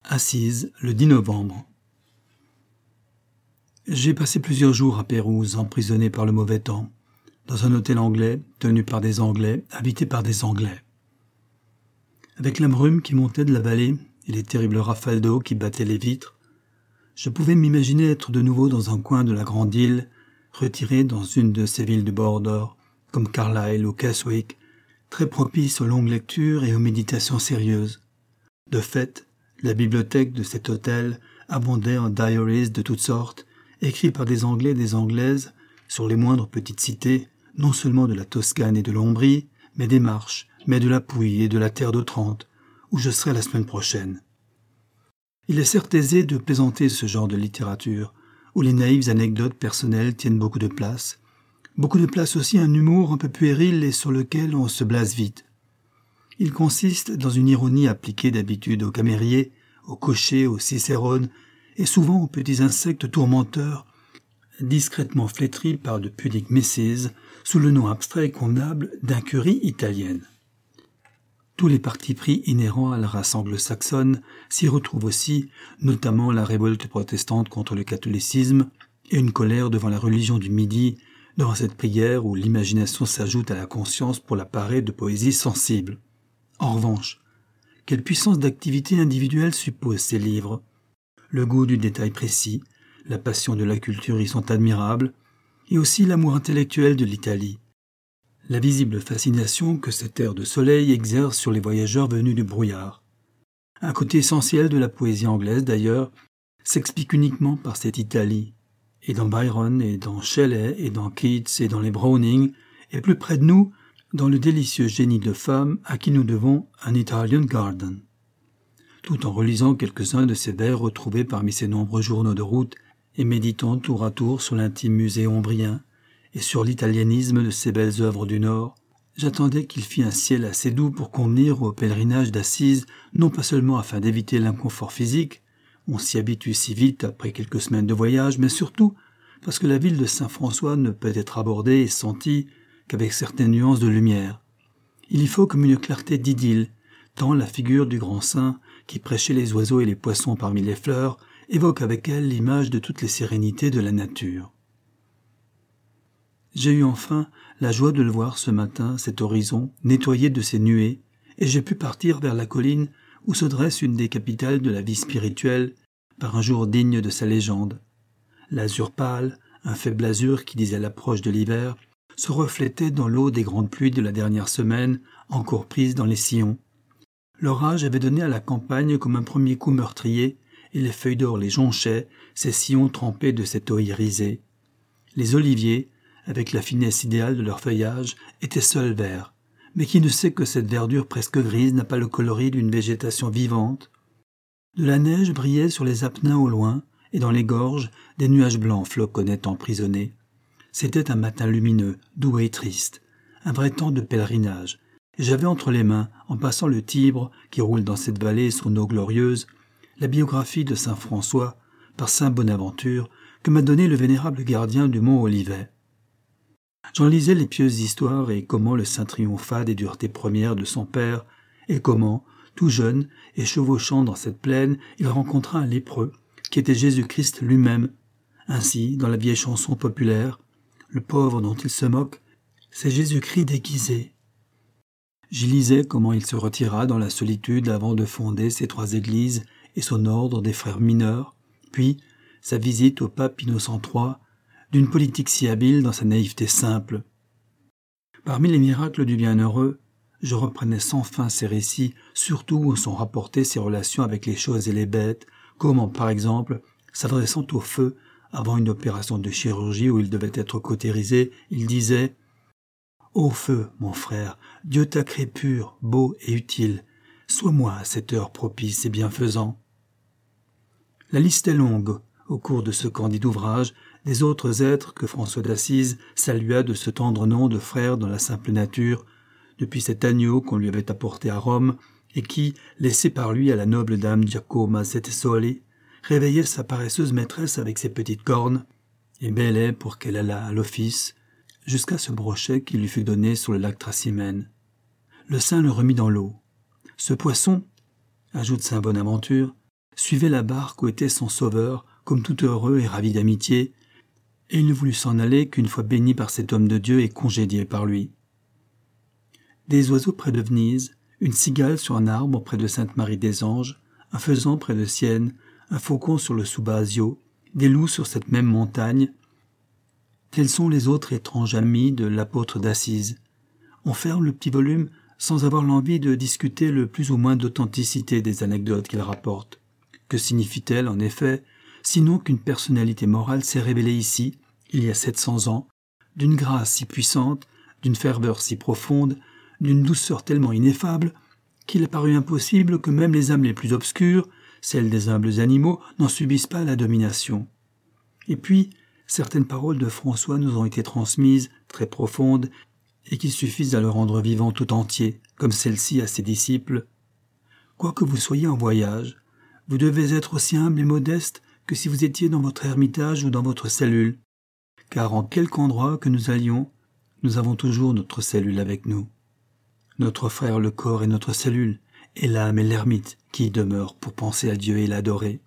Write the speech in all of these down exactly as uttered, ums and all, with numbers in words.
Assise, le dix novembre. J'ai passé plusieurs jours à Pérouse, emprisonné par le mauvais temps, dans un hôtel anglais, tenu par des Anglais, habité par des Anglais. Avec la brume qui montait de la vallée et les terribles rafales d'eau qui battaient les vitres, je pouvais m'imaginer être de nouveau dans un coin de la grande île, retiré dans une de ces villes du border, comme Carlisle ou Keswick, très propice aux longues lectures et aux méditations sérieuses. De fait, la bibliothèque de cet hôtel abondait en diaries de toutes sortes, écrits par des Anglais et des Anglaises sur les moindres petites cités, non seulement de la Toscane et de l'Ombrie, mais des Marches, mais de la Pouille et de la Terre d'Otrante, où je serai la semaine prochaine. Il est certes aisé de plaisanter ce genre de littérature, où les naïves anecdotes personnelles tiennent beaucoup de place, beaucoup de place aussi un humour un peu puéril et sur lequel on se blase vite. Il consiste dans une ironie appliquée d'habitude aux camériers, aux cochers, aux cicérones, et souvent aux petits insectes tourmenteurs, discrètement flétris par de pudiques misses, sous le nom abstrait et convenable d'incurie italienne. Tous les partis pris inhérents à la race anglo-saxonne s'y retrouvent aussi, notamment la révolte protestante contre le catholicisme et une colère devant la religion du Midi, devant cette prière où l'imagination s'ajoute à la conscience pour la parée de poésie sensible. En revanche, quelle puissance d'activité individuelle supposent ces livres ? Le goût du détail précis, la passion de la culture y sont admirables, et aussi l'amour intellectuel de l'Italie. La visible fascination que cet air de soleil exerce sur les voyageurs venus du brouillard. Un côté essentiel de la poésie anglaise, d'ailleurs, s'explique uniquement par cette Italie. Et dans Byron, et dans Shelley, et dans Keats, et dans les Browning, et plus près de nous, dans le délicieux génie de femme à qui nous devons un Italian Garden. Tout en relisant quelques-uns de ces vers retrouvés parmi ces nombreux journaux de route et méditant tour à tour sur l'intime musée ombrien et sur l'italianisme de ces belles œuvres du Nord, j'attendais qu'il fît un ciel assez doux pour convenir au pèlerinage d'Assise, non pas seulement afin d'éviter l'inconfort physique, on s'y habitue si vite après quelques semaines de voyage, mais surtout parce que la ville de Saint-François ne peut être abordée et sentie qu'avec certaines nuances de lumière. Il y faut comme une clarté d'idylle, tant la figure du grand saint, qui prêchait les oiseaux et les poissons parmi les fleurs, évoque avec elle l'image de toutes les sérénités de la nature. J'ai eu enfin la joie de le voir ce matin, cet horizon, nettoyé de ses nuées, et j'ai pu partir vers la colline où se dresse une des capitales de la vie spirituelle, par un jour digne de sa légende. L'azur pâle, un faible azur qui disait l'approche de l'hiver, se reflétait dans l'eau des grandes pluies de la dernière semaine, encore prises dans les sillons. L'orage avait donné à la campagne comme un premier coup meurtrier, et les feuilles d'or les jonchaient, ces sillons trempés de cette eau irisée. Les oliviers, avec la finesse idéale de leur feuillage, étaient seuls verts, mais qui ne sait que cette verdure presque grise n'a pas le coloris d'une végétation vivante. De la neige brillait sur les apennins au loin, et dans les gorges, des nuages blancs floconnaient emprisonnés. C'était un matin lumineux, doux et triste, un vrai temps de pèlerinage, et j'avais entre les mains, en passant le Tibre, qui roule dans cette vallée son eau glorieuse, la biographie de saint François, par saint Bonaventure, que m'a donné le vénérable gardien du mont Olivet. J'en lisais les pieuses histoires et comment le saint triompha des duretés premières de son père, et comment, tout jeune et chevauchant dans cette plaine, il rencontra un lépreux, qui était Jésus-Christ lui-même. Ainsi, dans la vieille chanson populaire, le pauvre dont il se moque, c'est Jésus-Christ déguisé. J'y lisais comment il se retira dans la solitude avant de fonder ses trois églises et son ordre des frères mineurs, puis sa visite au pape Innocent trois, d'une politique si habile dans sa naïveté simple. Parmi les miracles du bienheureux, je reprenais sans fin ces récits, surtout où sont rapportées ses relations avec les choses et les bêtes, comment, par exemple, s'adressant au feu, avant une opération de chirurgie où il devait être cautérisé, il disait « Ô feu, mon frère, Dieu t'a créé pur, beau et utile. Sois-moi à cette heure propice et bienfaisant. » La liste est longue, au cours de ce candide ouvrage, des autres êtres que François d'Assise salua de ce tendre nom de frère dans la simple nature, depuis cet agneau qu'on lui avait apporté à Rome, et qui, laissé par lui à la noble dame Giacoma Settesoli, réveillait sa paresseuse maîtresse avec ses petites cornes, et bêlait pour qu'elle allât à l'office, jusqu'à ce brochet qui lui fut donné sur le lac Tracymène. Le saint le remit dans l'eau. Ce poisson, ajoute saint Bonaventure, suivait la barque où était son sauveur, comme tout heureux et ravi d'amitié, et il ne voulut s'en aller qu'une fois béni par cet homme de Dieu et congédié par lui. Des oiseaux près de Venise, une cigale sur un arbre près de Sainte-Marie-des-Anges, un faisan près de Sienne, un faucon sur le Subasio, des loups sur cette même montagne, tels sont les autres étranges amis de l'apôtre d'Assise. On ferme le petit volume sans avoir l'envie de discuter le plus ou moins d'authenticité des anecdotes qu'il rapporte. Que signifie-t-elle, en effet, sinon qu'une personnalité morale s'est révélée ici, il y a sept cents ans, d'une grâce si puissante, d'une ferveur si profonde, d'une douceur tellement ineffable, qu'il a paru impossible que même les âmes les plus obscures, celles des humbles animaux, n'en subissent pas la domination. Et puis, certaines paroles de François nous ont été transmises, très profondes, et qu'il suffise à le rendre vivant tout entier, comme celle-ci à ses disciples. Quoique vous soyez en voyage, vous devez être aussi humble et modeste que si vous étiez dans votre ermitage ou dans votre cellule, car en quelque endroit que nous allions, nous avons toujours notre cellule avec nous. Notre frère le corps est notre cellule, et l'âme est l'ermite qui y demeure pour penser à Dieu et l'adorer.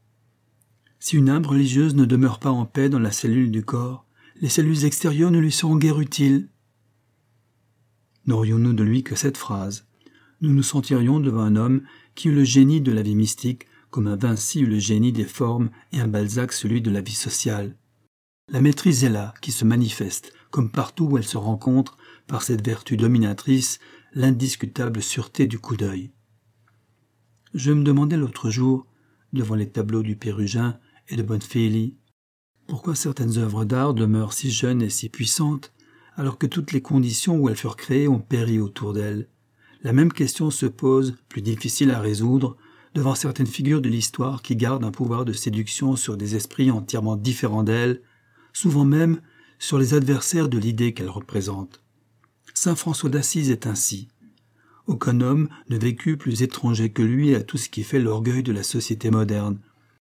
Si une âme religieuse ne demeure pas en paix dans la cellule du corps, les cellules extérieures ne lui seront guère utiles. N'aurions-nous de lui que cette phrase. Nous nous sentirions devant un homme qui eut le génie de la vie mystique, comme un Vinci eut le génie des formes et un Balzac celui de la vie sociale. La maîtrise est là, qui se manifeste, comme partout où elle se rencontre, par cette vertu dominatrice, l'indiscutable sûreté du coup d'œil. Je me demandais l'autre jour, devant les tableaux du Pérugin et de Bonfili, pourquoi certaines œuvres d'art demeurent si jeunes et si puissantes, alors que toutes les conditions où elles furent créées ont péri autour d'elles. La même question se pose, plus difficile à résoudre, devant certaines figures de l'histoire qui gardent un pouvoir de séduction sur des esprits entièrement différents d'elles, souvent même sur les adversaires de l'idée qu'elles représentent. Saint François d'Assise est ainsi. Aucun homme ne vécut plus étranger que lui à tout ce qui fait l'orgueil de la société moderne,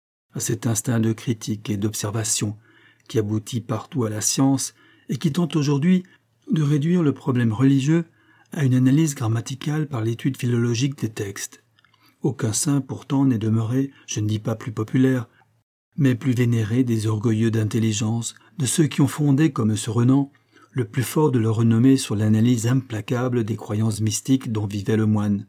à cet instinct de critique et d'observation qui aboutit partout à la science et qui tente aujourd'hui de réduire le problème religieux à une analyse grammaticale par l'étude philologique des textes. Aucun saint pourtant n'est demeuré, je ne dis pas plus populaire, mais plus vénéré des orgueilleux d'intelligence, de ceux qui ont fondé, comme ce Renan, le plus fort de leur renommée sur l'analyse implacable des croyances mystiques dont vivait le moine.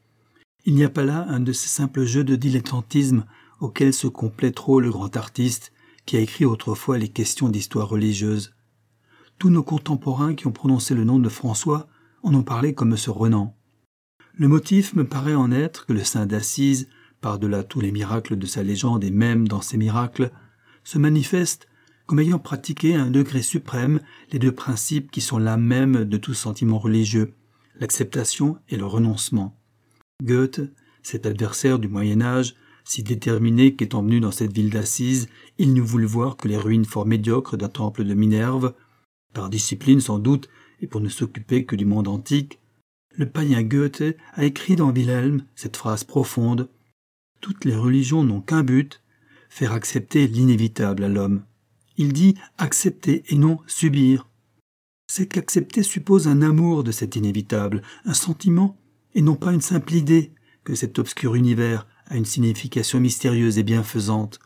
Il n'y a pas là un de ces simples jeux de dilettantisme auxquels se complaît trop le grand artiste qui a écrit autrefois les questions d'histoire religieuse. Tous nos contemporains qui ont prononcé le nom de François en ont parlé comme ce Renan. Le motif me paraît en être que le saint d'Assise, par-delà tous les miracles de sa légende et même dans ses miracles, se manifeste comme ayant pratiqué à un degré suprême les deux principes qui sont l'âme même de tout sentiment religieux, l'acceptation et le renoncement. Goethe, cet adversaire du Moyen-Âge, si déterminé qu'étant venu dans cette ville d'Assise, il n'eût voulu voir que les ruines fort médiocres d'un temple de Minerve, par discipline sans doute et pour ne s'occuper que du monde antique, le païen Goethe a écrit dans Wilhelm cette phrase profonde « Toutes les religions n'ont qu'un but, faire accepter l'inévitable à l'homme. » Il dit « accepter » et non « subir ». C'est qu'accepter suppose un amour de cet inévitable, un sentiment, et non pas une simple idée que cet obscur univers a une signification mystérieuse et bienfaisante.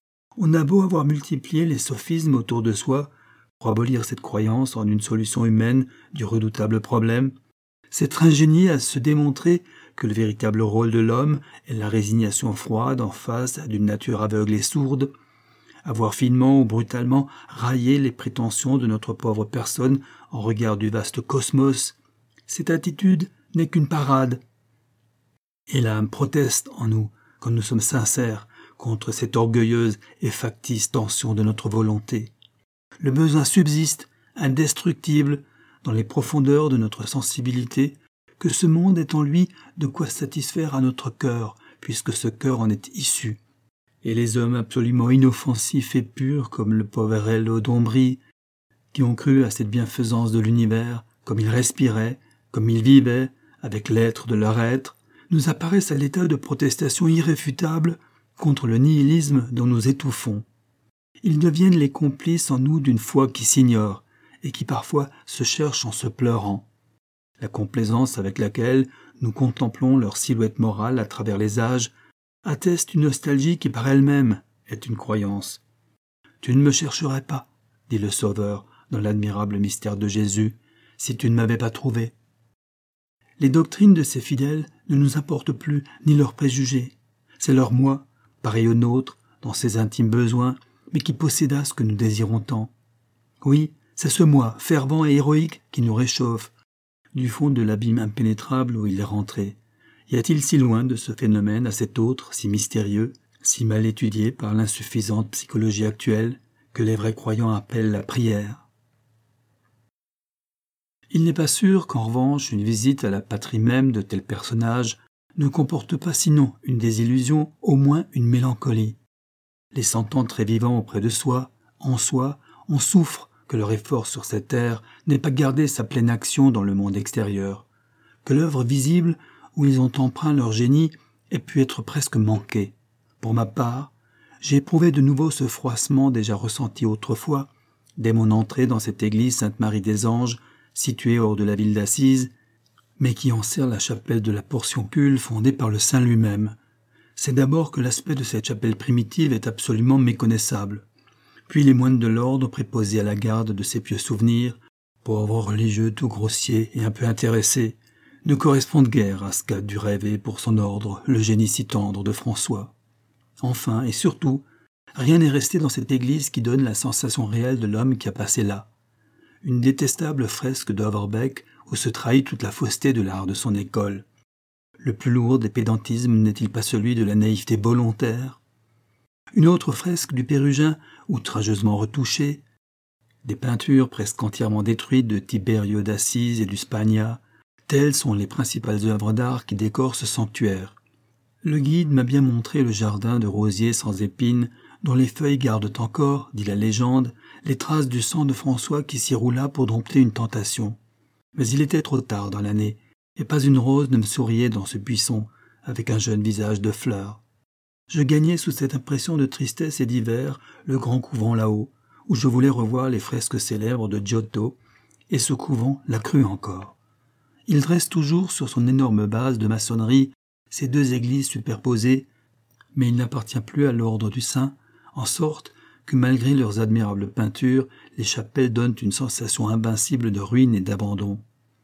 On a beau avoir multiplié les sophismes autour de soi pour abolir cette croyance en une solution humaine du redoutable problème, s'être ingénié à se démontrer que le véritable rôle de l'homme est la résignation froide en face d'une nature aveugle et sourde, avoir finement ou brutalement raillé les prétentions de notre pauvre personne en regard du vaste cosmos, cette attitude n'est qu'une parade. Et l'âme proteste en nous, quand nous sommes sincères, contre cette orgueilleuse et factice tension de notre volonté. Le besoin subsiste, indestructible, dans les profondeurs de notre sensibilité, que ce monde est en lui de quoi satisfaire à notre cœur, puisque ce cœur en est issu. Et les hommes absolument inoffensifs et purs, comme le Poverello d'Ombrie, qui ont cru à cette bienfaisance de l'univers, comme ils respiraient, comme ils vivaient, avec l'être de leur être, nous apparaissent à l'état de protestation irréfutable contre le nihilisme dont nous étouffons. Ils deviennent les complices en nous d'une foi qui s'ignore et qui parfois se cherche en se pleurant. La complaisance avec laquelle nous contemplons leur silhouette morale à travers les âges atteste une nostalgie qui par elle-même est une croyance. « Tu ne me chercherais pas, dit le Sauveur dans l'admirable mystère de Jésus, si tu ne m'avais pas trouvé. » Les doctrines de ces fidèles ne nous apportent plus ni leurs préjugés. C'est leur moi, pareil au nôtre, dans ses intimes besoins, mais qui posséda ce que nous désirons tant. Oui, c'est ce moi, fervent et héroïque, qui nous réchauffe, du fond de l'abîme impénétrable où il est rentré. Y a-t-il si loin de ce phénomène à cet autre, si mystérieux, si mal étudié par l'insuffisante psychologie actuelle, que les vrais croyants appellent la prière? Il n'est pas sûr qu'en revanche une visite à la patrie même de tel personnage ne comporte pas sinon une désillusion, au moins une mélancolie. Les sentant très vivants auprès de soi, en soi, on souffre que leur effort sur cette terre n'ait pas gardé sa pleine action dans le monde extérieur, que l'œuvre visible où ils ont empreint leur génie ait pu être presque manquée. Pour ma part, j'ai éprouvé de nouveau ce froissement déjà ressenti autrefois, dès mon entrée dans cette église Sainte-Marie-des-Anges, située hors de la ville d'Assise, mais qui en sert la chapelle de la Portioncule fondée par le saint lui-même. C'est d'abord que l'aspect de cette chapelle primitive est absolument méconnaissable. Puis les moines de l'ordre préposés à la garde de ces pieux souvenirs, pauvres religieux tout grossiers et un peu intéressés, ne correspondent guère à ce qu'a dû rêver pour son ordre le génie si tendre de François. Enfin et surtout, rien n'est resté dans cette église qui donne la sensation réelle de l'homme qui a passé là. Une détestable fresque d'Overbeck où se trahit toute la fausseté de l'art de son école. Le plus lourd des pédantismes n'est-il pas celui de la naïveté volontaire? Une autre fresque du Pérugin, outrageusement retouchée, des peintures presque entièrement détruites de Tiberio d'Assise et du Spagna, telles sont les principales œuvres d'art qui décorent ce sanctuaire. Le guide m'a bien montré le jardin de rosiers sans épines, dont les feuilles gardent encore, dit la légende, les traces du sang de François qui s'y roula pour dompter une tentation. Mais il était trop tard dans l'année, et pas une rose ne me souriait dans ce buisson, avec un jeune visage de fleurs. Je gagnais sous cette impression de tristesse et d'hiver le grand couvent là-haut, où je voulais revoir les fresques célèbres de Giotto, et ce couvent l'a cru encore. Il dresse toujours sur son énorme base de maçonnerie ces deux églises superposées, mais il n'appartient plus à l'ordre du saint, en sorte que malgré leurs admirables peintures, les chapelles donnent une sensation invincible de ruine et d'abandon.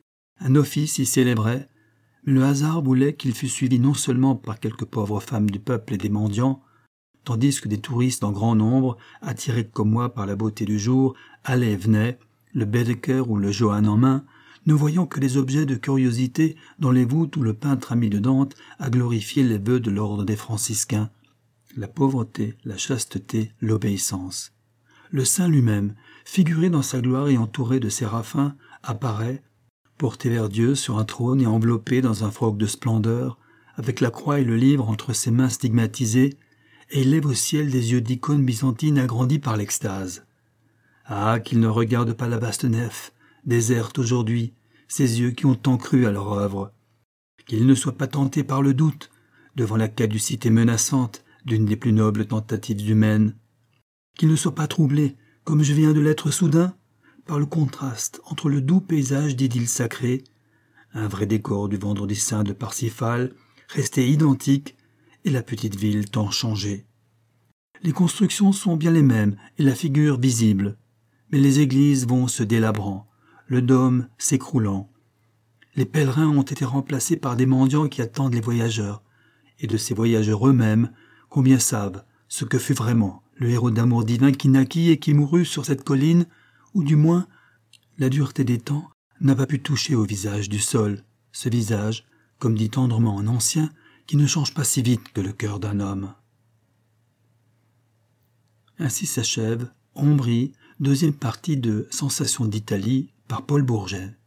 Un office y célébrait, mais le hasard voulait qu'il fût suivi non seulement par quelques pauvres femmes du peuple et des mendiants, tandis que des touristes en grand nombre, attirés comme moi par la beauté du jour, allaient et venaient, le Baedeker ou le Johann en main, ne voyant que les objets de curiosité dans les voûtes où le peintre ami de Dante a glorifié les vœux de l'ordre des franciscains, la pauvreté, la chasteté, l'obéissance. Le saint lui-même, figuré dans sa gloire et entouré de séraphins, apparaît, porté vers Dieu sur un trône et enveloppé dans un froc de splendeur, avec la croix et le livre entre ses mains stigmatisées, et il lève au ciel des yeux d'icône byzantine agrandis par l'extase. Ah, qu'il ne regarde pas la vaste nef, déserte aujourd'hui, ces yeux qui ont tant cru à leur œuvre. Qu'il ne soit pas tenté par le doute, devant la caducité menaçante d'une des plus nobles tentatives humaines. Qu'il ne soit pas troublé, comme je viens de l'être soudain, par le contraste entre le doux paysage d'idylle sacrée, un vrai décor du Vendredi saint de Parsifal, resté identique, et la petite ville tant changée. Les constructions sont bien les mêmes et la figure visible, mais les églises vont se délabrant, le dôme s'écroulant. Les pèlerins ont été remplacés par des mendiants qui attendent les voyageurs, et de ces voyageurs eux-mêmes, combien savent ce que fut vraiment le héros d'amour divin qui naquit et qui mourut sur cette colline, ou du moins, la dureté des temps n'a pas pu toucher au visage du sol, ce visage, comme dit tendrement un ancien, qui ne change pas si vite que le cœur d'un homme. Ainsi s'achève Ombrie, deuxième partie de Sensations d'Italie par Paul Bourget.